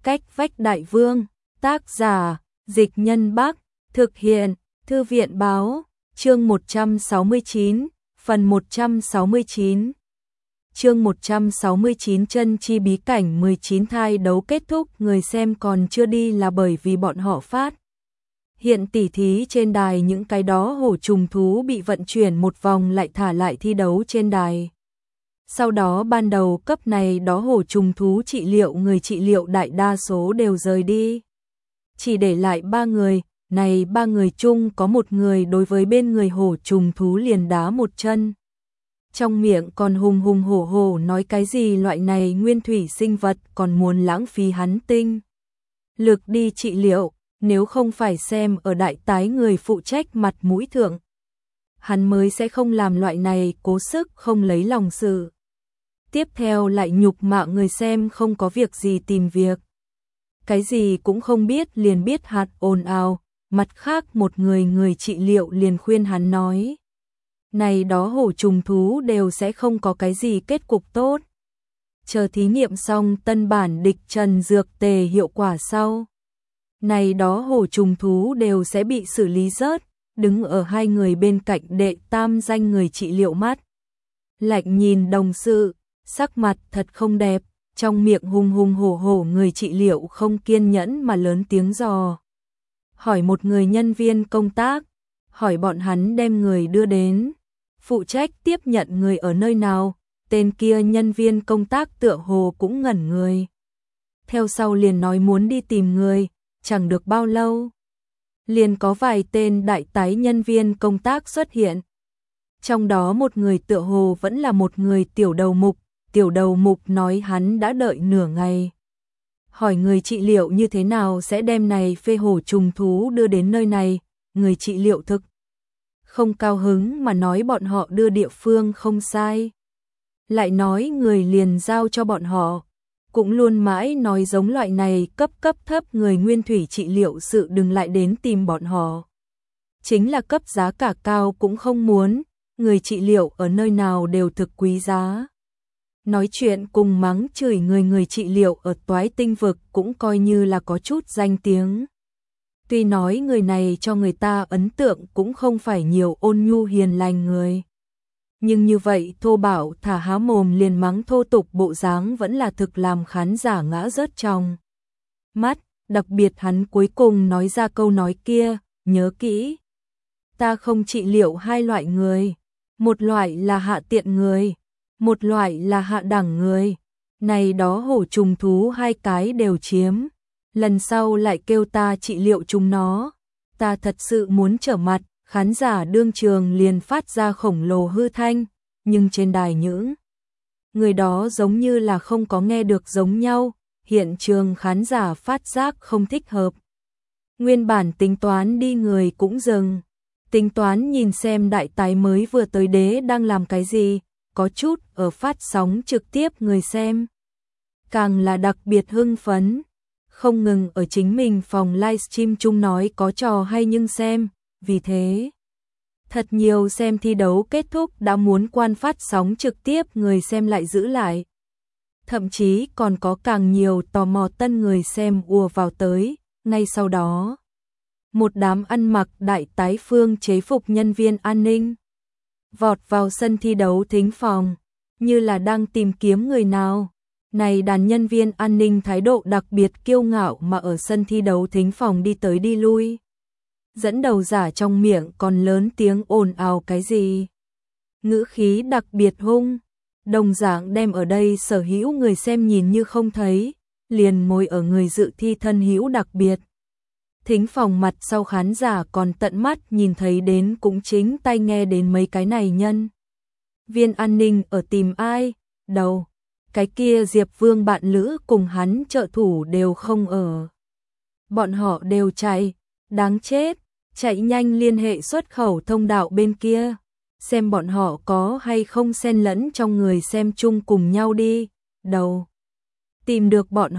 Cách vách đại vương, tác giả, Dịch Nhân Bắc, thực hiện, Thư viện báo, chương 169, phần 169. Chương 169 chân chi bí cảnh 19 thai đấu kết thúc, người xem còn chưa đi là bởi vì bọn họ phát hiện tỉ thí trên đài, những cái đó hổ trùng thú bị vận chuyển một vòng lại thả lại thi đấu trên đài. Sau đó ban đầu cấp này đó hổ trùng thú trị liệu, người trị liệu đại đa số đều rời đi. Chỉ để lại 3 người, này 3 người chung có một người đối với bên người hổ trùng thú liền đá một chân. Trong miệng còn hùng hùng hổ hổ nói cái gì loại này nguyên thủy sinh vật còn muốn lãng phí hắn tinh lực đi trị liệu, nếu không phải xem ở đại tái người phụ trách mặt mũi thượng, hắn mới sẽ không làm loại này cố sức không lấy lòng sự. Tiếp theo lại nhục mạ người xem không có việc gì tìm việc, cái gì cũng không biết liền biết hạt ồn ào. Mặt khác một người trị liệu liền khuyên hắn nói, này đó hổ trùng thú đều sẽ không có cái gì kết cục tốt. Chờ thí nghiệm xong tân bản địch trần dược tề hiệu quả sau, này đó hổ trùng thú đều sẽ bị xử lý rớt. Đứng ở hai người bên cạnh đệ tam danh người trị liệu mắt lạnh nhìn đồng sự, sắc mặt thật không đẹp, trong miệng hùng hùng hổ hổ. Người trị liệu không kiên nhẫn mà lớn tiếng dò hỏi một người nhân viên công tác, hỏi bọn hắn đem người đưa đến phụ trách tiếp nhận người ở nơi nào. Tên kia nhân viên công tác tựa hồ cũng ngẩn người, theo sau liền nói muốn đi tìm người. Chẳng được bao lâu, liền có vài tên đại tái nhân viên công tác xuất hiện. Trong đó một người tựa hồ vẫn là một người tiểu đầu mục nói hắn đã đợi nửa ngày. Hỏi người trị liệu như thế nào sẽ đem này phê hổ trùng thú đưa đến nơi này. Người trị liệu thực không cao hứng mà nói bọn họ đưa địa phương không sai, lại nói người liền giao cho bọn họ. Cũng luôn mãi nói giống loại này cấp thấp người nguyên thủy trị liệu sự đừng lại đến tìm bọn họ. Chính là cấp giá cả cao cũng không muốn, người trị liệu ở nơi nào đều thực quý giá. Nói chuyện cùng mắng chửi người trị liệu ở Toái Tinh vực cũng coi như là có chút danh tiếng. Tuy nói người này cho người ta ấn tượng cũng không phải nhiều ôn nhu hiền lành người, nhưng như vậy thô bạo thả há mồm liền mắng thô tục bộ dáng vẫn là thực làm khán giả ngã rớt trong mắt. Đặc biệt hắn cuối cùng nói ra câu nói kia, nhớ kỹ, ta không trị liệu hai loại người, một loại là hạ tiện người, một loại là hạ đẳng người. Này đó hổ trùng thú hai cái đều chiếm, lần sau lại kêu ta trị liệu chúng nó, ta thật sự muốn trở mặt. Khán giả đương trường liền phát ra khổng lồ hư thanh, nhưng trên đài những người đó giống như là không có nghe được giống nhau. Hiện trường khán giả phát giác không thích hợp, nguyên bản tính toán đi người cũng dừng, tính toán nhìn xem đại tái mới vừa tới đế đang làm cái gì. Có chút ở phát sóng trực tiếp người xem càng là đặc biệt hưng phấn, không ngừng ở chính mình phòng livestream chung nói có trò hay nhưng xem. Vì thế, thật nhiều xem thi đấu kết thúc đã muốn quan phát sóng trực tiếp người xem lại giữ lại. Thậm chí còn có càng nhiều tò mò tân người xem ùa vào tới. Ngay sau đó, một đám ăn mặc đại tái phương chế phục nhân viên an ninh vọt vào sân thi đấu thính phòng, như là đang tìm kiếm người nào. Này đàn nhân viên an ninh thái độ đặc biệt kiêu ngạo mà ở sân thi đấu thính phòng đi tới đi lui. Dẫn đầu giả trong miệng còn lớn tiếng ồn ào cái gì, ngữ khí đặc biệt hung, đồng dạng đem ở đây sở hữu người xem nhìn như không thấy, liền ngồi ở người dự thi thân hữu đặc biệt thính phòng mặt sau khán giả còn tận mắt nhìn thấy đến, cũng chính tai nghe đến mấy cái này nhân viên an ninh ở tìm ai. Đầu cái kia Diệp Vương bạn lữ cùng hắn trợ thủ đều không ở, bọn họ đều chạy, đáng chết, chạy nhanh liên hệ xuất khẩu thông đạo bên kia, xem bọn họ có hay không xen lẫn trong người xem chung cùng nhau đi. Đầu tìm được bọn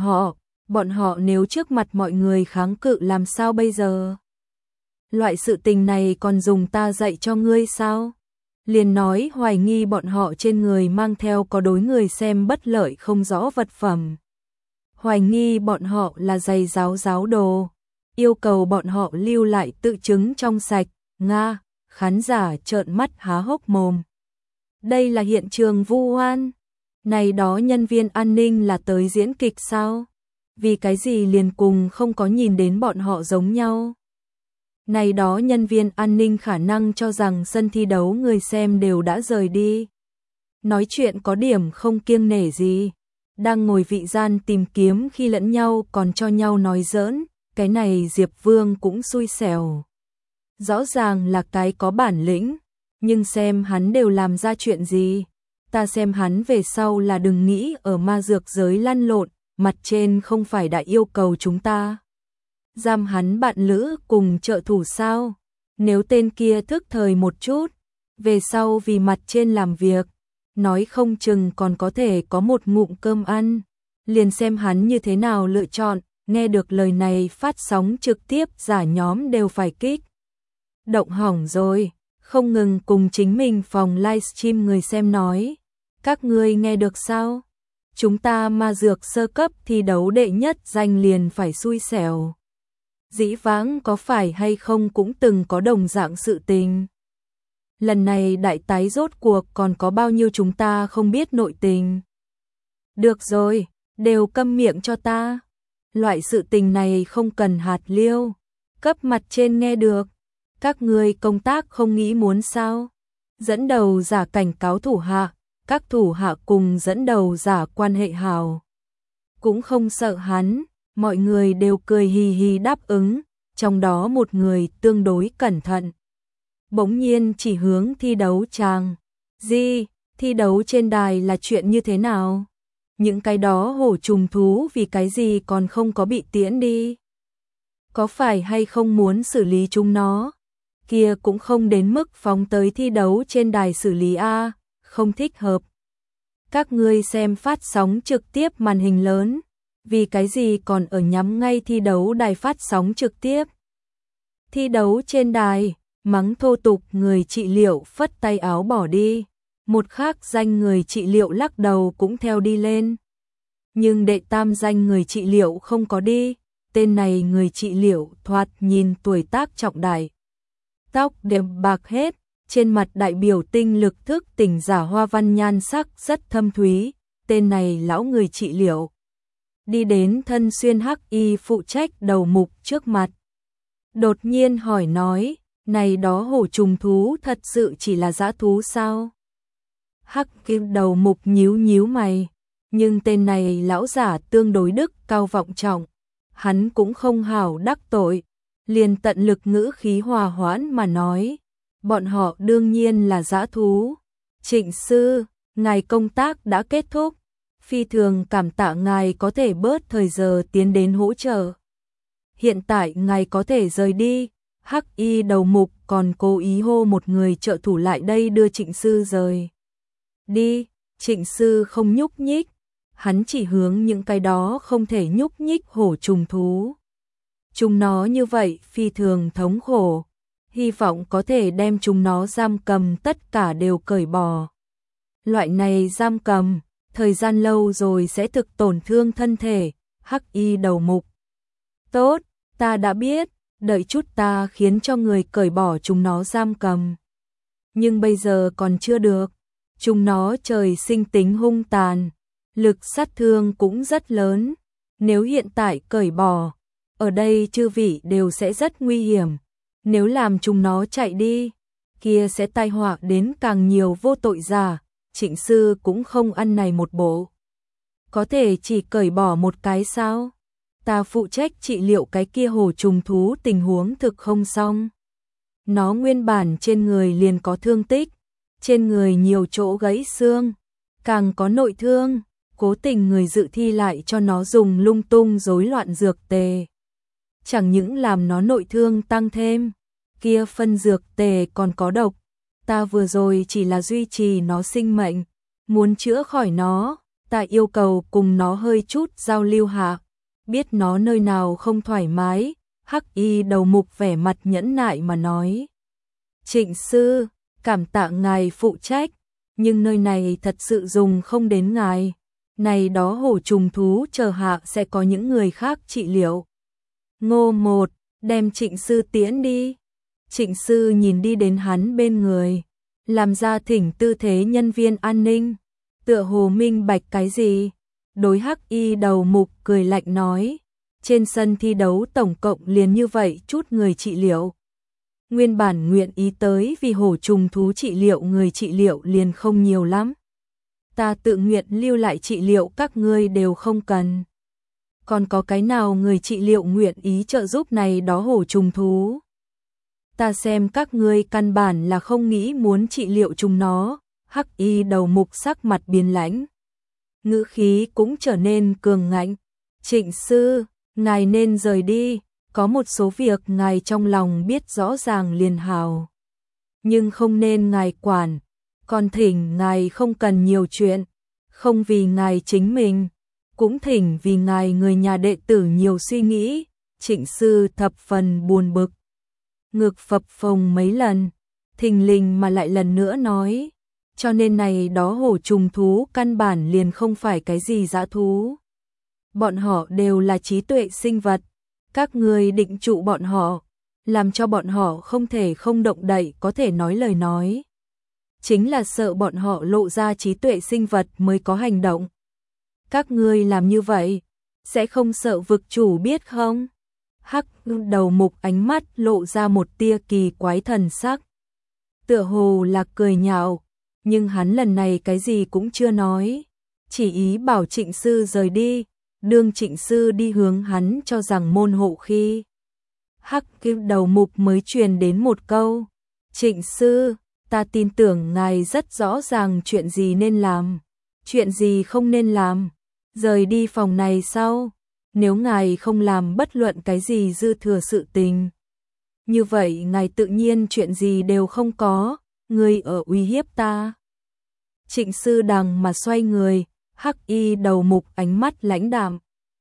họ nếu trước mặt mọi người kháng cự làm sao bây giờ? Loại sự tình này còn dùng ta dạy cho ngươi sao? Liền nói hoài nghi bọn họ trên người mang theo có đối người xem bất lợi không rõ vật phẩm, hoài nghi bọn họ là giày giáo đồ, yêu cầu bọn họ lưu lại tự chứng trong sạch. Nga, khán giả trợn mắt há hốc mồm. Đây là hiện trường vu oan. Này đó nhân viên an ninh là tới diễn kịch sao? Vì cái gì liền cùng không có nhìn đến bọn họ giống nhau? Này đó nhân viên an ninh khả năng cho rằng sân thi đấu người xem đều đã rời đi. Nói chuyện có điểm không kiêng nể gì. Đang ngồi vị gian tìm kiếm khi lẫn nhau còn cho nhau nói giỡn. Cái này Diệp Vương cũng xui xẻo. Rõ ràng là cái có bản lĩnh. Nhưng xem hắn đều làm ra chuyện gì. Ta xem hắn về sau là đừng nghĩ ở ma dược giới lăn lộn. Mặt trên không phải đã yêu cầu chúng ta giam hắn bạn lữ cùng trợ thủ sao? Nếu tên kia thức thời một chút, về sau vì mặt trên làm việc, nói không chừng còn có thể có một ngụm cơm ăn. Liền xem hắn như thế nào lựa chọn. Nghe được lời này phát sóng trực tiếp giả nhóm đều phải kích động hỏng rồi, không ngừng cùng chính mình phòng livestream người xem nói. Các ngươi nghe được sao? Chúng ta ma dược sơ cấp thi đấu đệ nhất danh liền phải xui xẻo. Dĩ vãng có phải hay không cũng từng có đồng dạng sự tình. Lần này đại tái rốt cuộc còn có bao nhiêu chúng ta không biết nội tình. Được rồi, đều câm miệng cho ta. Loại sự tình này không cần hạt liêu. Cấp mặt trên nghe được. Các ngươi công tác không nghĩ muốn sao? Dẫn đầu giả cảnh cáo thủ hạ. Các thủ hạ cùng dẫn đầu giả quan hệ hảo. Cũng không sợ hắn. Mọi người đều cười hì hì đáp ứng. Trong đó một người tương đối cẩn thận. Bỗng nhiên chỉ hướng thi đấu tràng. Gì? Thi đấu trên đài là chuyện như thế nào? Những cái đó hổ trùng thú vì cái gì còn không có bị tiễn đi? Có phải hay không muốn xử lý chúng nó? Kia cũng không đến mức phóng tới thi đấu trên đài xử lý a, không thích hợp. Các ngươi xem phát sóng trực tiếp màn hình lớn, vì cái gì còn ở nhắm ngay thi đấu đài phát sóng trực tiếp? Thi đấu trên đài, mắng thô tục người trị liệu phất tay áo bỏ đi. Một khác danh người trị liệu lắc đầu cũng theo đi lên. Nhưng đệ tam danh người trị liệu không có đi. Tên này người trị liệu thoạt nhìn tuổi tác trọng đại. Tóc đều bạc hết, trên mặt đại biểu tinh lực thức tỉnh giả hoa văn nhan sắc rất thâm thúy. Tên này lão người trị liệu. Đi đến thân xuyên hắc y phụ trách đầu mục trước mặt. Đột nhiên hỏi nói, này đó hổ trùng thú thật sự chỉ là dã thú sao? Hắc kim đầu mục nhíu nhíu mày, nhưng tên này lão giả tương đối đức cao vọng trọng, hắn cũng không hảo đắc tội, liền tận lực ngữ khí hòa hoãn mà nói, bọn họ đương nhiên là dã thú. Trịnh sư, ngài công tác đã kết thúc, phi thường cảm tạ ngài có thể bớt thời giờ tiến đến hỗ trợ. Hiện tại ngài có thể rời đi. Hắc y đầu mục còn cố ý hô một người trợ thủ lại đây đưa trịnh sư rời đi. Trịnh sư không nhúc nhích, hắn chỉ hướng những cái đó không thể nhúc nhích hổ trùng thú. Chúng nó như vậy phi thường thống khổ, hy vọng có thể đem chúng nó giam cầm tất cả đều cởi bỏ. Loại này giam cầm, thời gian lâu rồi sẽ thực tổn thương thân thể. Hắc y đầu mục. Tốt, ta đã biết, đợi chút ta khiến cho người cởi bỏ chúng nó giam cầm. Nhưng bây giờ còn chưa được, chúng nó trời sinh tính hung tàn, lực sát thương cũng rất lớn. Nếu hiện tại cởi bỏ, ở đây chư vị đều sẽ rất nguy hiểm. Nếu làm chúng nó chạy đi, kia sẽ tai họa đến càng nhiều vô tội giả. Trịnh sư cũng không ăn này một bộ. Có thể chỉ cởi bỏ một cái sao? Ta phụ trách trị liệu cái kia hổ trùng thú tình huống thực không xong. Nó nguyên bản trên người liền có thương tích, trên người nhiều chỗ gãy xương, càng có nội thương, cố tình người dự thi lại cho nó dùng lung tung rối loạn dược tề. Chẳng những làm nó nội thương tăng thêm, kia phân dược tề còn có độc. Ta vừa rồi chỉ là duy trì nó sinh mệnh, muốn chữa khỏi nó, ta yêu cầu cùng nó hơi chút giao lưu hạ. Biết nó nơi nào không thoải mái, hắc y đầu mục vẻ mặt nhẫn nại mà nói. Trịnh sư, cảm tạ ngài phụ trách, nhưng nơi này thật sự dùng không đến ngài. này đó hổ trùng thú chờ hạ sẽ có những người khác trị liệu. Ngô một, đem Trịnh sư tiễn đi. Trịnh sư nhìn đi đến hắn bên người, làm ra thỉnh tư thế nhân viên an ninh, tựa hồ minh bạch cái gì. Đối Hắc Y đầu mục cười lạnh nói, trên sân thi đấu tổng cộng liền như vậy chút người trị liệu. Nguyên bản nguyện ý tới vì hổ trùng thú trị liệu người trị liệu liền không nhiều lắm. Ta tự nguyện lưu lại trị liệu các ngươi đều không cần. Còn có cái nào người trị liệu nguyện ý trợ giúp này đó hổ trùng thú? Ta xem các ngươi căn bản là không nghĩ muốn trị liệu chúng nó. Hắc Y đầu mục sắc mặt biến lãnh, ngữ khí cũng trở nên cường ngạnh. Trịnh sư, ngài nên rời đi, có một số việc ngài trong lòng biết rõ ràng liền hào. Nhưng không nên ngài quản, còn thỉnh ngài không cần nhiều chuyện, không vì ngài chính mình, cũng thỉnh vì ngài người nhà đệ tử nhiều suy nghĩ. Trịnh sư thập phần buồn bực, ngực phập phồng mấy lần, thình lình mà lại lần nữa nói, cho nên này đó hổ trùng thú căn bản liền không phải cái gì dã thú. Bọn họ đều là trí tuệ sinh vật, các ngươi định trụ bọn họ, làm cho bọn họ không thể không động đậy có thể nói lời nói. Chính là sợ bọn họ lộ ra trí tuệ sinh vật mới có hành động. Các ngươi làm như vậy, sẽ không sợ vực chủ biết không? Hắc đầu mục ánh mắt lộ ra một tia kỳ quái thần sắc, tựa hồ là cười nhạo, nhưng hắn lần này cái gì cũng chưa nói, chỉ ý bảo Trịnh sư rời đi. Đương Trịnh sư đi hướng hắn cho rằng môn hộ khi, Hắc đầu mục mới truyền đến một câu, Trịnh sư, ta tin tưởng ngài rất rõ ràng chuyện gì nên làm, chuyện gì không nên làm, rời đi phòng này sau, nếu ngài không làm bất luận cái gì dư thừa sự tình, như vậy ngài tự nhiên chuyện gì đều không có, ngươi ở uy hiếp ta. Trịnh sư đằng mà xoay người, Hắc Y đầu mục ánh mắt lãnh đạm.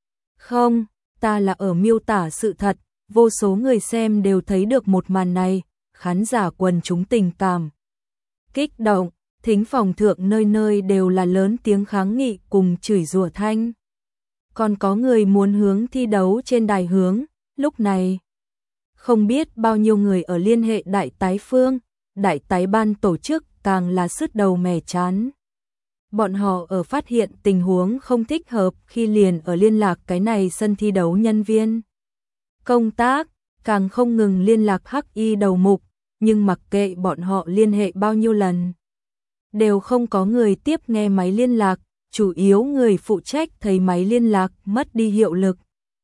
Không, ta là ở miêu tả sự thật, vô số người xem đều thấy được một màn này, khán giả quần chúng tình cảm kích động, thính phòng thượng nơi nơi đều là lớn tiếng kháng nghị cùng chửi rủa thanh. Còn có người muốn hướng thi đấu trên đài hướng, lúc này không biết bao nhiêu người ở liên hệ đại tái phương, đại tái ban tổ chức càng là sứt đầu mẻ chán. Bọn họ ở phát hiện tình huống không thích hợp khi liền ở liên lạc cái này sân thi đấu nhân viên công tác, càng không ngừng liên lạc Hắc Y đầu mục, nhưng mặc kệ bọn họ liên hệ bao nhiêu lần, đều không có người tiếp nghe máy liên lạc, chủ yếu người phụ trách thấy máy liên lạc mất đi hiệu lực,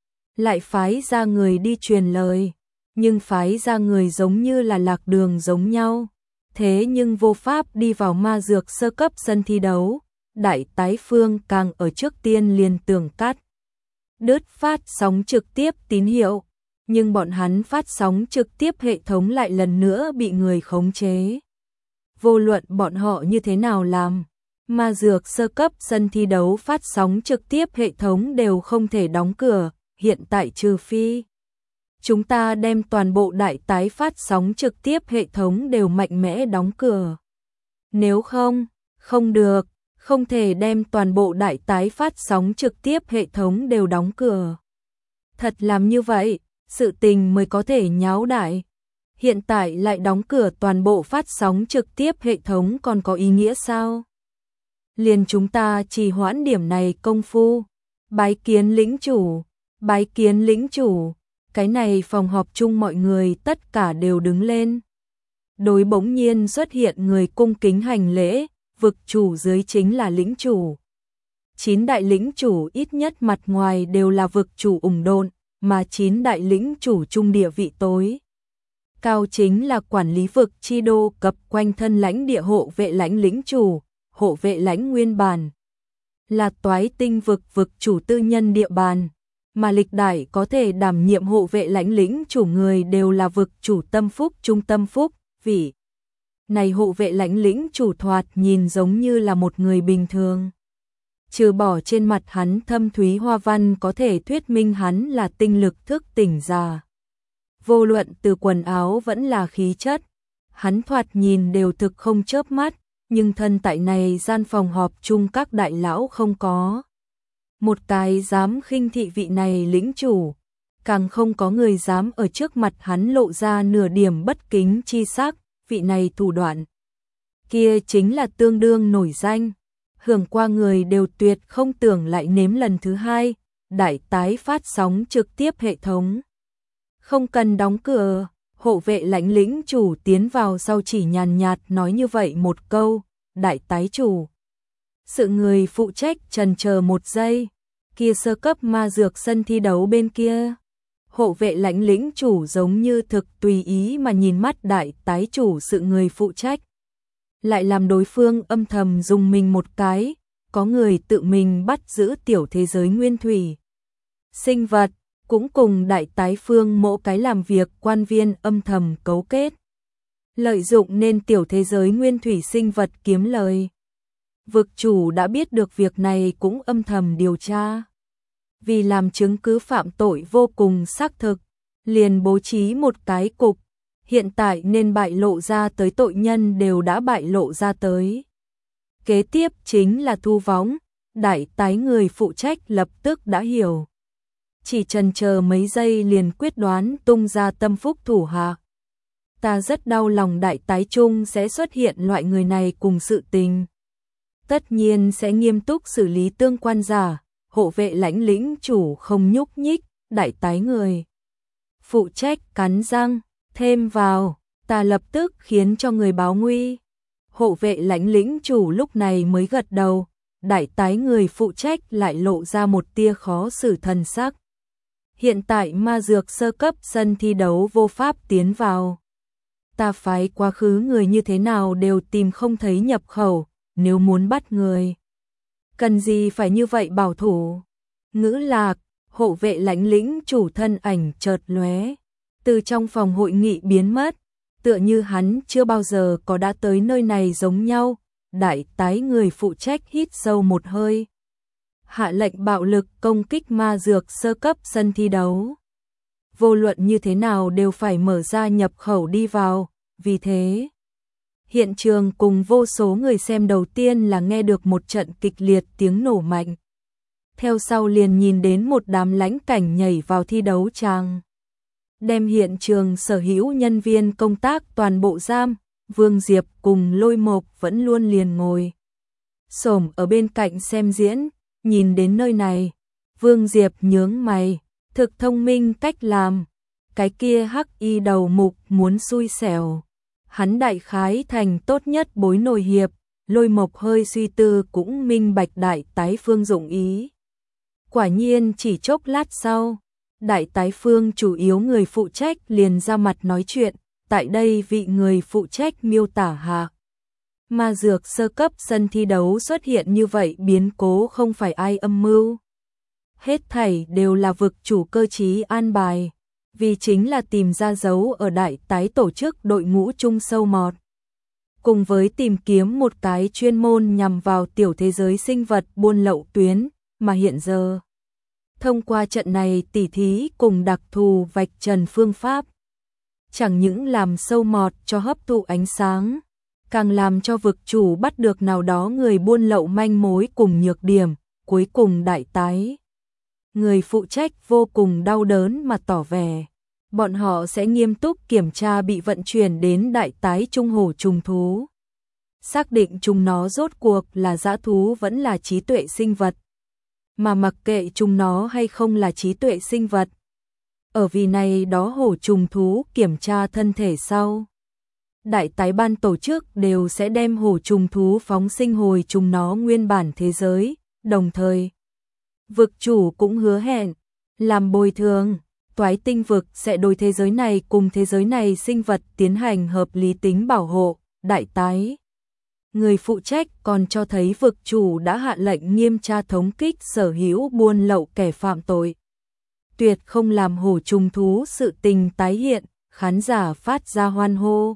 lại phái ra người đi truyền lời, nhưng phái ra người giống như là lạc đường giống nhau, thế nhưng vô pháp đi vào ma dược sơ cấp sân thi đấu. Đại tái phương càng ở trước tiên liền tưởng cắt đứt phát sóng trực tiếp tín hiệu, nhưng bọn hắn phát sóng trực tiếp hệ thống lại lần nữa bị người khống chế. Vô luận bọn họ như thế nào làm, ma dược sơ cấp sân thi đấu phát sóng trực tiếp hệ thống đều không thể đóng cửa, hiện tại trừ phi chúng ta đem toàn bộ đại tái phát sóng trực tiếp hệ thống đều mạnh mẽ đóng cửa. Nếu không, không được. Không thể đem toàn bộ đại tái phát sóng trực tiếp hệ thống đều đóng cửa. Thật làm như vậy, sự tình mới có thể nháo đại. Hiện tại lại đóng cửa toàn bộ phát sóng trực tiếp hệ thống còn có ý nghĩa sao? Liền chúng ta trì hoãn điểm này công phu. Bái kiến lĩnh chủ, bái kiến lĩnh chủ. Cái này phòng họp chung mọi người tất cả đều đứng lên. Đối bỗng nhiên xuất hiện người cung kính hành lễ. Vực chủ dưới chính là lĩnh chủ. 9 đại lĩnh chủ ít nhất mặt ngoài đều là vực chủ ủng độn, mà 9 đại lĩnh chủ trung địa vị tối cao chính là quản lý vực chi đô cập quanh thân lãnh địa hộ vệ lãnh lĩnh chủ, hộ vệ lãnh nguyên bản là toái tinh vực vực chủ tư nhân địa bàn, mà lịch đại có thể đảm nhiệm hộ vệ lãnh lĩnh chủ người đều là vực chủ tâm phúc trung tâm phúc, vị này hộ vệ lãnh lĩnh chủ thoạt nhìn giống như là một người bình thường. Trừ bỏ trên mặt hắn thâm thúy hoa văn có thể thuyết minh hắn là tinh lực thức tỉnh già. Vô luận từ quần áo vẫn là khí chất, hắn thoạt nhìn đều thực không chớp mắt, nhưng thân tại này gian phòng họp chung các đại lão không có một cái dám khinh thị vị này lĩnh chủ, càng không có người dám ở trước mặt hắn lộ ra nửa điểm bất kính chi sắc, vị này thủ đoạn kia chính là tương đương nổi danh, hưởng qua người đều tuyệt không tưởng lại nếm lần thứ hai, đại tái phát sóng trực tiếp hệ thống. Không cần đóng cửa, hộ vệ lãnh lĩnh chủ tiến vào sau chỉ nhàn nhạt nói như vậy một câu, đại tái chủ. Sự người phụ trách chần chờ một giây, kia sơ cấp ma dược sân thi đấu bên kia. Hộ vệ lãnh lĩnh chủ giống như thực tùy ý mà nhìn mắt đại tái chủ sự người phụ trách. Lại làm đối phương âm thầm dùng mình một cái, có người tự mình bắt giữ tiểu thế giới nguyên thủy. Sinh vật, cũng cùng đại tái phương mỗi cái làm việc quan viên âm thầm cấu kết. Lợi dụng nên tiểu thế giới nguyên thủy sinh vật kiếm lời. Vực chủ đã biết được việc này cũng âm thầm điều tra. Vì làm chứng cứ phạm tội vô cùng xác thực, liền bố trí một cái cục, hiện tại nên bại lộ ra tới tội nhân đều đã bại lộ ra tới. Kế tiếp chính là thu võng, đại tái người phụ trách lập tức đã hiểu. Chỉ chần chờ mấy giây liền quyết đoán tung ra tâm phúc thủ hạ. Ta rất đau lòng đại tái trung sẽ xuất hiện loại người này cùng sự tình. Tất nhiên sẽ nghiêm túc xử lý tương quan giả, hộ vệ lãnh lĩnh chủ không nhúc nhích, đại tái người. Phụ trách cắn răng, thêm vào, ta lập tức khiến cho người báo nguy. Hộ vệ lãnh lĩnh chủ lúc này mới gật đầu, đại tái người phụ trách lại lộ ra một tia khó xử thần sắc. Hiện tại ma dược sơ cấp sân thi đấu vô pháp tiến vào. Ta phái quá khứ người như thế nào đều tìm không thấy nhập khẩu, nếu muốn bắt người. Cần gì phải như vậy bảo thủ? Ngữ lạc, hộ vệ lãnh lĩnh chủ thân ảnh chợt lóe, từ trong phòng hội nghị biến mất, tựa như hắn chưa bao giờ có đã tới nơi này giống nhau. Đại tái người phụ trách hít sâu một hơi, hạ lệnh bạo lực công kích ma dược sơ cấp sân thi đấu. Vô luận như thế nào đều phải mở ra nhập khẩu đi vào, vì thế hiện trường cùng vô số người xem đầu tiên là nghe được một trận kịch liệt tiếng nổ mạnh. Theo sau liền nhìn đến một đám lãnh cảnh nhảy vào thi đấu tràng, đem hiện trường sở hữu nhân viên công tác toàn bộ giam. Vương Diệp cùng Lôi Mộc vẫn luôn liền ngồi xổm ở bên cạnh xem diễn, nhìn đến nơi này, Vương Diệp nhướng mày, thực thông minh cách làm, cái kia hắc y đầu mục muốn xui xẻo, hắn đại khái thành tốt nhất bối nổi hiệp. Lôi Mộc hơi suy tư cũng minh bạch đại tái phương dụng ý. Quả nhiên chỉ chốc lát sau, đại tái phương chủ yếu người phụ trách liền ra mặt nói chuyện. Tại đây vị người phụ trách miêu tả hạ, ma dược sơ cấp sân thi đấu xuất hiện như vậy biến cố không phải ai âm mưu. Hết thảy đều là vực chủ cơ trí an bài, vì chính là tìm ra dấu ở đại tái tổ chức đội ngũ chung sâu mọt. Cùng với tìm kiếm một cái chuyên môn nhằm vào tiểu thế giới sinh vật buôn lậu tuyến, mà hiện giờ, thông qua trận này tỉ thí cùng đặc thù vạch trần phương pháp, chẳng những làm sâu mọt cho hấp thụ ánh sáng, càng làm cho vực chủ bắt được nào đó người buôn lậu manh mối cùng nhược điểm, cuối cùng đại tái. Người phụ trách vô cùng đau đớn mà tỏ vẻ, bọn họ sẽ nghiêm túc kiểm tra bị vận chuyển đến đại tái trung hổ trùng thú. Xác định chúng nó rốt cuộc là dã thú vẫn là trí tuệ sinh vật. Mà mặc kệ chúng nó hay không là trí tuệ sinh vật, ở vì này đó hổ trùng thú kiểm tra thân thể sau, đại tái ban tổ chức đều sẽ đem hổ trùng thú phóng sinh hồi chúng nó nguyên bản thế giới, đồng thời vực chủ cũng hứa hẹn làm bồi thường, toái tinh vực sẽ đối thế giới này cùng thế giới này sinh vật tiến hành hợp lý tính bảo hộ. Đại tái người phụ trách còn cho thấy vực chủ đã hạ lệnh nghiêm tra thống kích sở hữu buôn lậu kẻ phạm tội, tuyệt không làm hổ trùng thú sự tình tái hiện. Khán giả phát ra hoan hô.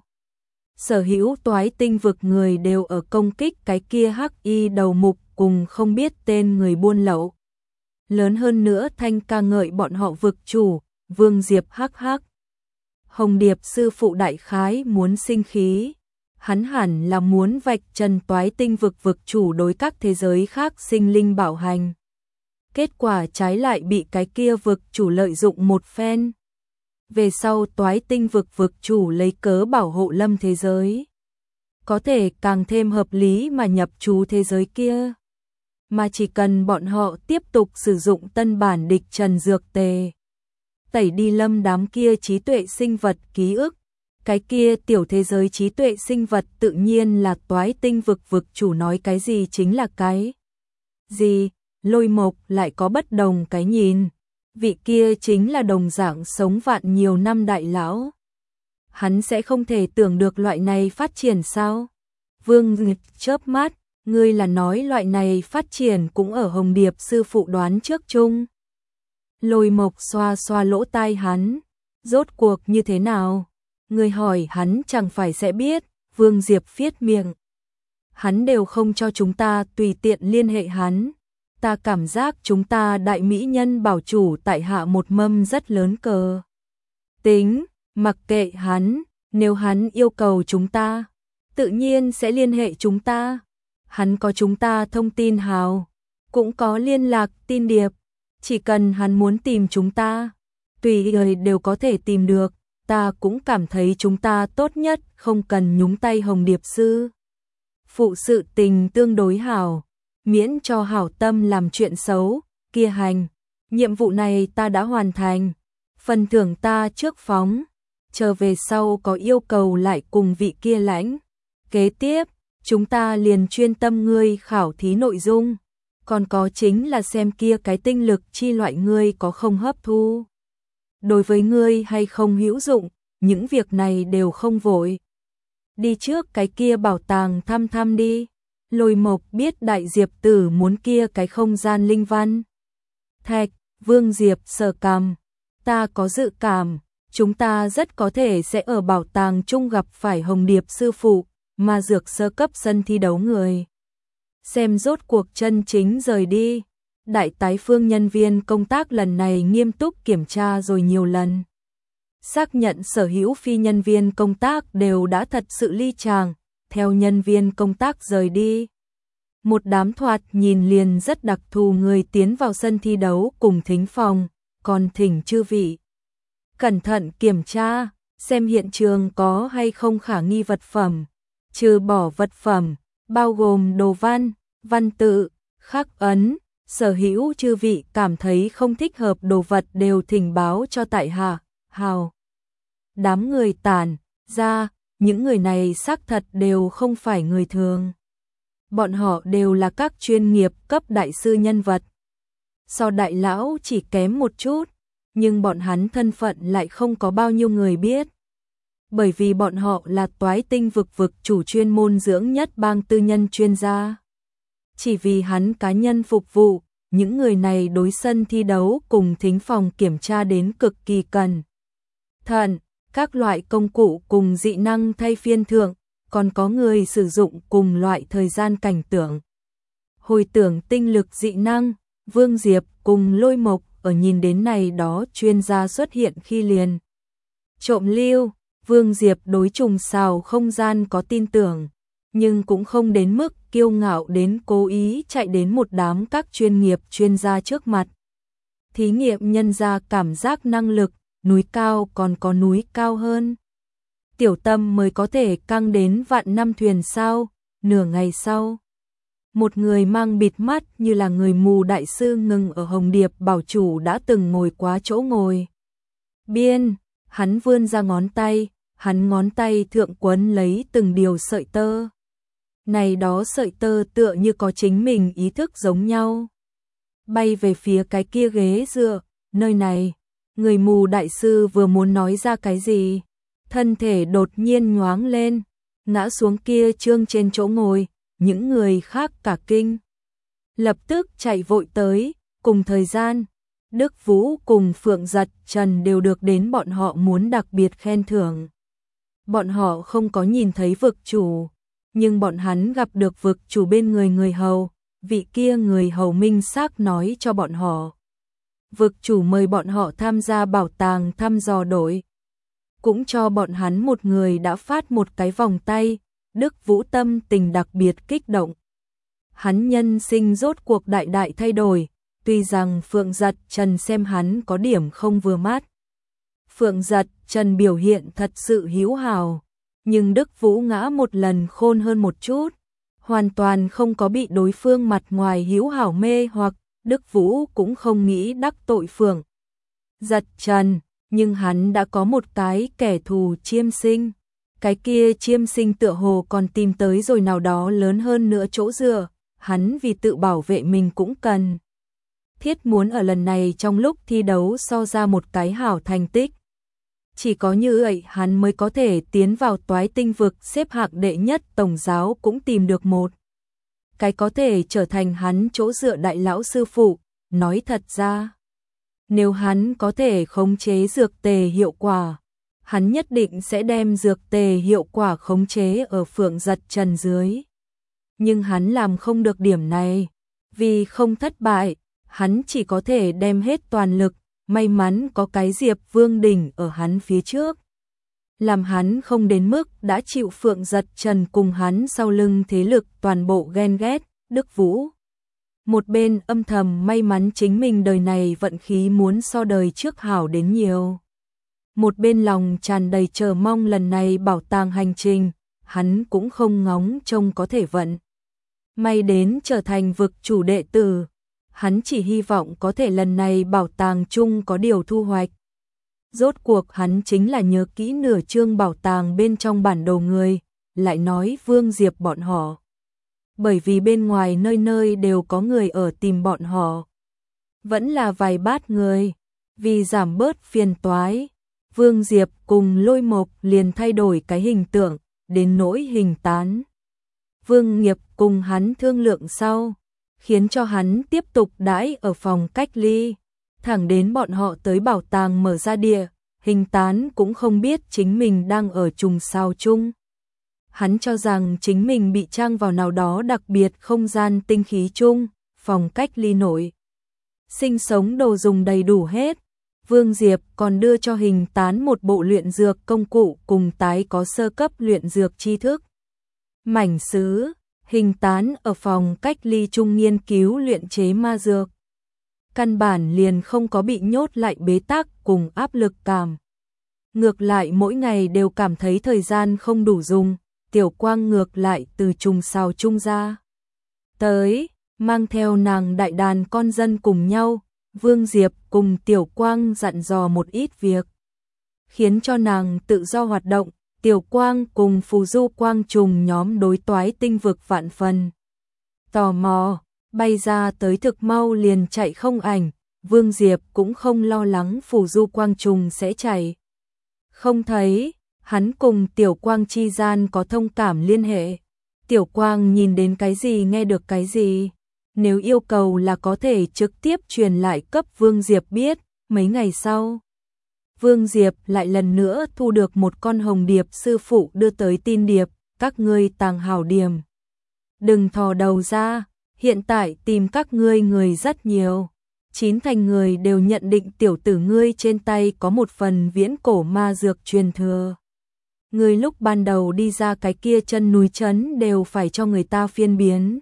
Sở hữu toái tinh vực người đều ở công kích cái kia hắc y đầu mục cùng không biết tên người buôn lậu. Lớn hơn nữa thanh ca ngợi bọn họ vực chủ. Vương Diệp hắc hắc. Hồng Điệp sư phụ đại khái muốn sinh khí. Hắn hẳn là muốn vạch trần toái tinh vực vực chủ đối các thế giới khác sinh linh bảo hành. Kết quả trái lại bị cái kia vực chủ lợi dụng một phen. Về sau Toái Tinh vực vực chủ lấy cớ bảo hộ Lâm thế giới, có thể càng thêm hợp lý mà nhập trú thế giới kia. Mà chỉ cần bọn họ tiếp tục sử dụng tân bản địch trần dược tề, tẩy đi Lâm đám kia trí tuệ sinh vật ký ức, cái kia tiểu thế giới trí tuệ sinh vật tự nhiên là Toái Tinh vực vực chủ nói cái gì chính là cái gì. Lôi Mộc lại có bất đồng cái nhìn. Vị kia chính là đồng dạng sống vạn nhiều năm đại lão. Hắn sẽ không thể tưởng được loại này phát triển sao? Vương Nghịch chớp mắt, ngươi là nói loại này phát triển cũng ở Hồng Điệp sư phụ đoán trước chung. Lôi Mộc xoa xoa lỗ tai hắn, rốt cuộc như thế nào? Ngươi hỏi hắn chẳng phải sẽ biết. Vương Diệp phiết miệng. Hắn đều không cho chúng ta tùy tiện liên hệ hắn. Ta cảm giác chúng ta đại mỹ nhân bảo chủ tại hạ một mâm rất lớn cờ. Tính, mặc kệ hắn, nếu hắn yêu cầu chúng ta, tự nhiên sẽ liên hệ chúng ta. Hắn có chúng ta thông tin hào, cũng có liên lạc tin điệp. Chỉ cần hắn muốn tìm chúng ta, tùy người đều có thể tìm được. Ta cũng cảm thấy chúng ta tốt nhất không cần nhúng tay Hồng Điệp sư phụ sự tình tương đối hảo, miễn cho hảo tâm làm chuyện xấu. Kia hành, nhiệm vụ này ta đã hoàn thành, phần thưởng ta trước phóng, chờ về sau có yêu cầu lại cùng vị kia lãnh. Kế tiếp, chúng ta liền chuyên tâm ngươi khảo thí nội dung, còn có chính là xem kia cái tinh lực chi loại ngươi có không hấp thu. Đối với ngươi hay không hữu dụng, những việc này đều không vội. Đi trước cái kia bảo tàng thăm thăm đi. Lôi Mộc biết Đại Diệp Tử muốn kia cái không gian linh văn thạch. Vương Diệp sờ cằm, ta có dự cảm, chúng ta rất có thể sẽ ở bảo tàng chung gặp phải Hồng Điệp sư phụ, mà dược sơ cấp sân thi đấu người. Xem rốt cuộc chân chính rời đi. Đại tái phương nhân viên công tác lần này nghiêm túc kiểm tra rồi nhiều lần. Xác nhận sở hữu phi nhân viên công tác đều đã thật sự ly tràng, theo nhân viên công tác rời đi. Một đám thoạt nhìn liền rất đặc thù người tiến vào sân thi đấu cùng thính phòng, còn thỉnh chư vị cẩn thận kiểm tra, xem hiện trường có hay không khả nghi vật phẩm, trừ bỏ vật phẩm, bao gồm đồ văn, văn tự, khắc ấn, sở hữu chư vị cảm thấy không thích hợp đồ vật đều thỉnh báo cho tại hạ. Hào. Đám người tản ra, những người này xác thật đều không phải người thường. Bọn họ đều là các chuyên nghiệp cấp đại sư nhân vật. So đại lão chỉ kém một chút, nhưng bọn hắn thân phận lại không có bao nhiêu người biết. Bởi vì bọn họ là Toái Tinh vực chủ chuyên môn dưỡng nhất bang tư nhân chuyên gia. Chỉ vì hắn cá nhân phục vụ, những người này đối sân thi đấu cùng thính phòng kiểm tra đến cực kỳ cẩn thận, các loại công cụ cùng dị năng thay phiên thượng, còn có người sử dụng cùng loại thời gian cảnh tưởng. Hồi tưởng tinh lực dị năng, Vương Diệp cùng Lôi Mộc ở nhìn đến này đó chuyên gia xuất hiện khi liền. Trộm lưu, Vương Diệp đối trùng xào không gian có tin tưởng, nhưng cũng không đến mức kiêu ngạo đến cố ý chạy đến một đám các chuyên nghiệp chuyên gia trước mặt. Thí nghiệm nhân ra cảm giác năng lực, núi cao còn có núi cao hơn. Tiểu Tâm mới có thể căng đến vạn năm thuyền sao. Nửa ngày sau, một người mang bịt mắt như là người mù đại sư ngừng ở Hồng Điệp bảo chủ đã từng ngồi quá chỗ ngồi biên, hắn vươn ra ngón tay, hắn ngón tay thượng quấn lấy từng điều sợi tơ. Này đó sợi tơ tựa như có chính mình ý thức giống nhau. Bay về phía cái kia ghế dựa, nơi này, người mù đại sư vừa muốn nói ra cái gì, thân thể đột nhiên nhoáng lên, ngã xuống kia trương trên chỗ ngồi, những người khác cả kinh. Lập tức chạy vội tới, cùng thời gian, Đức Vũ cùng Phượng Giật Trần đều được đến bọn họ muốn đặc biệt khen thưởng. Bọn họ không có nhìn thấy vực chủ, nhưng bọn hắn gặp được vực chủ bên người người hầu, vị kia người hầu minh xác nói cho bọn họ. Vực chủ mời bọn họ tham gia bảo tàng thăm dò đội, cũng cho bọn hắn một người đã phát một cái vòng tay. Đức Vũ tâm tình đặc biệt kích động. Hắn nhân sinh rốt cuộc đại đại thay đổi, tuy rằng Phượng Dật Trần xem hắn có điểm không vừa mắt. Phượng Dật Trần biểu hiện thật sự hữu hảo, nhưng Đức Vũ ngã một lần khôn hơn một chút, hoàn toàn không có bị đối phương mặt ngoài hữu hảo mê hoặc, Đức Vũ cũng không nghĩ đắc tội Phượng Dật Trần, nhưng hắn đã có một cái kẻ thù chiêm sinh. Cái kia chiêm sinh tựa hồ còn tìm tới rồi nào đó lớn hơn nữa chỗ dựa, hắn vì tự bảo vệ mình cũng cần thiết muốn ở lần này trong lúc thi đấu so ra một cái hảo thành tích. Chỉ có như vậy hắn mới có thể tiến vào toái tinh vực xếp hạng đệ nhất tổng giáo cũng tìm được một cái có thể trở thành hắn chỗ dựa đại lão sư phụ. Nói thật ra, nếu hắn có thể khống chế dược tề hiệu quả, hắn nhất định sẽ đem dược tề hiệu quả khống chế ở Phượng Dật Trần dưới. Nhưng hắn làm không được điểm này, vì không thất bại, hắn chỉ có thể đem hết toàn lực, may mắn có cái Diệp Vương đỉnh ở hắn phía trước. Làm hắn không đến mức đã chịu Phượng Dật Trần cùng hắn sau lưng thế lực toàn bộ ghen ghét. Đức Vũ một bên âm thầm may mắn chính mình đời này vận khí muốn so đời trước hảo đến nhiều. Một bên lòng tràn đầy chờ mong lần này bảo tàng hành trình, hắn cũng không ngóng trông có thể vận may đến trở thành vực chủ đệ tử, hắn chỉ hy vọng có thể lần này bảo tàng chung có điều thu hoạch. Rốt cuộc hắn chính là nhớ kỹ nửa chương bảo tàng bên trong bản đồ người, lại nói Vương Diệp bọn họ. Bởi vì bên ngoài nơi nơi đều có người ở tìm bọn họ. Vẫn là vài bát người, vì giảm bớt phiền toái. Vương Diệp cùng Lôi Mộc liền thay đổi cái hình tượng, đến nỗi hình tán. Vương Nghiệp cùng hắn thương lượng sau, khiến cho hắn tiếp tục đãi ở phòng cách ly, thẳng đến bọn họ tới bảo tàng mở ra địa, hình tán cũng không biết chính mình đang ở trùng sao chung. Hắn cho rằng chính mình bị trang vào nào đó đặc biệt không gian tinh khí chung, phòng cách ly nội. Sinh sống đồ dùng đầy đủ hết. Vương Diệp còn đưa cho hình tán một bộ luyện dược công cụ cùng tái có sơ cấp luyện dược tri thức. Mảnh sứ, hình tán ở phòng cách ly chung nghiên cứu luyện chế ma dược. Căn bản liền không có bị nhốt lại bế tắc cùng áp lực cảm. Ngược lại mỗi ngày đều cảm thấy thời gian không đủ dùng, Tiểu Quang ngược lại từ trùng sao chung ra. Tới, mang theo nàng đại đàn con dân cùng nhau. Vương Diệp cùng Tiểu Quang dặn dò một ít việc, khiến cho nàng tự do hoạt động. Tiểu Quang cùng Phù Du Quang trùng nhóm đối toái tinh vực vạn phần tò mò, bay ra tới thực mau liền chạy không ảnh. Vương Diệp cũng không lo lắng Phù Du Quang trùng sẽ chạy không thấy, hắn cùng Tiểu Quang chi gian có thông cảm liên hệ. Tiểu Quang nhìn đến cái gì nghe được cái gì. Nếu yêu cầu là có thể trực tiếp truyền lại cấp Vương Diệp biết. Mấy ngày sau, Vương Diệp lại lần nữa thu được một con hồng điệp sư phụ đưa tới tin điệp, các ngươi tàng hảo điểm. Đừng thò đầu ra, hiện tại tìm các ngươi người rất nhiều. 9 thành người đều nhận định tiểu tử ngươi trên tay có một phần viễn cổ ma dược truyền thừa. Ngươi lúc ban đầu đi ra cái kia chân núi trấn đều phải cho người ta phiên biến.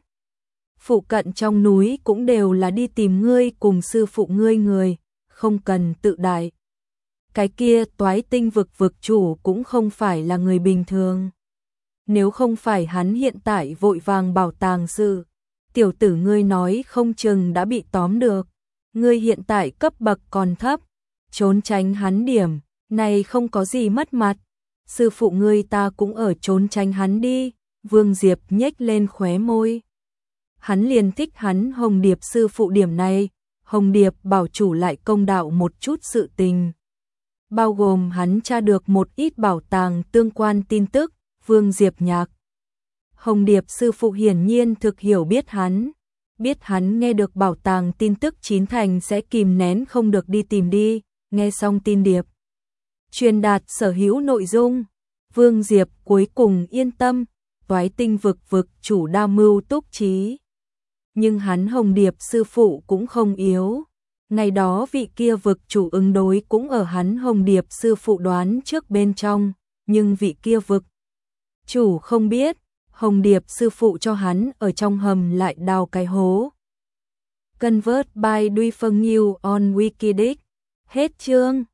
Phụ cận trong núi cũng đều là đi tìm ngươi cùng sư phụ ngươi người, không cần tự đại. Cái kia toái tinh vực vực chủ cũng không phải là người bình thường. Nếu không phải hắn hiện tại vội vàng bảo tàng sự, tiểu tử ngươi nói không chừng đã bị tóm được. Ngươi hiện tại cấp bậc còn thấp, trốn tránh hắn điểm, này không có gì mất mặt. Sư phụ ngươi ta cũng ở trốn tránh hắn đi. Vương Diệp nhếch lên khóe môi. Hắn liền thích hắn Hồng Điệp sư phụ điểm này. Hồng Điệp bảo chủ lại công đạo một chút sự tình, bao gồm hắn tra được một ít bảo tàng tương quan tin tức. Vương Diệp nhạc, Hồng Điệp sư phụ hiển nhiên thực hiểu biết hắn nghe được bảo tàng tin tức 9 thành sẽ kìm nén không được đi tìm đi. Nghe xong tin điệp truyền đạt sở hữu nội dung, Vương Diệp cuối cùng yên tâm. Toái tinh vực chủ đa mưu túc trí, nhưng hắn Hồng Điệp sư phụ cũng không yếu. Ngày đó vị kia vực chủ ứng đối cũng ở hắn Hồng Điệp sư phụ đoán trước bên trong, nhưng vị kia vực chủ không biết, Hồng Điệp sư phụ cho hắn ở trong hầm lại đào cái hố. Convert by Duy Phân New on Wikileaks. Hết chương.